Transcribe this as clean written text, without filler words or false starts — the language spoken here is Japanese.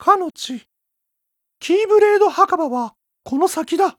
かの地、キーブレード墓場はこの先だ。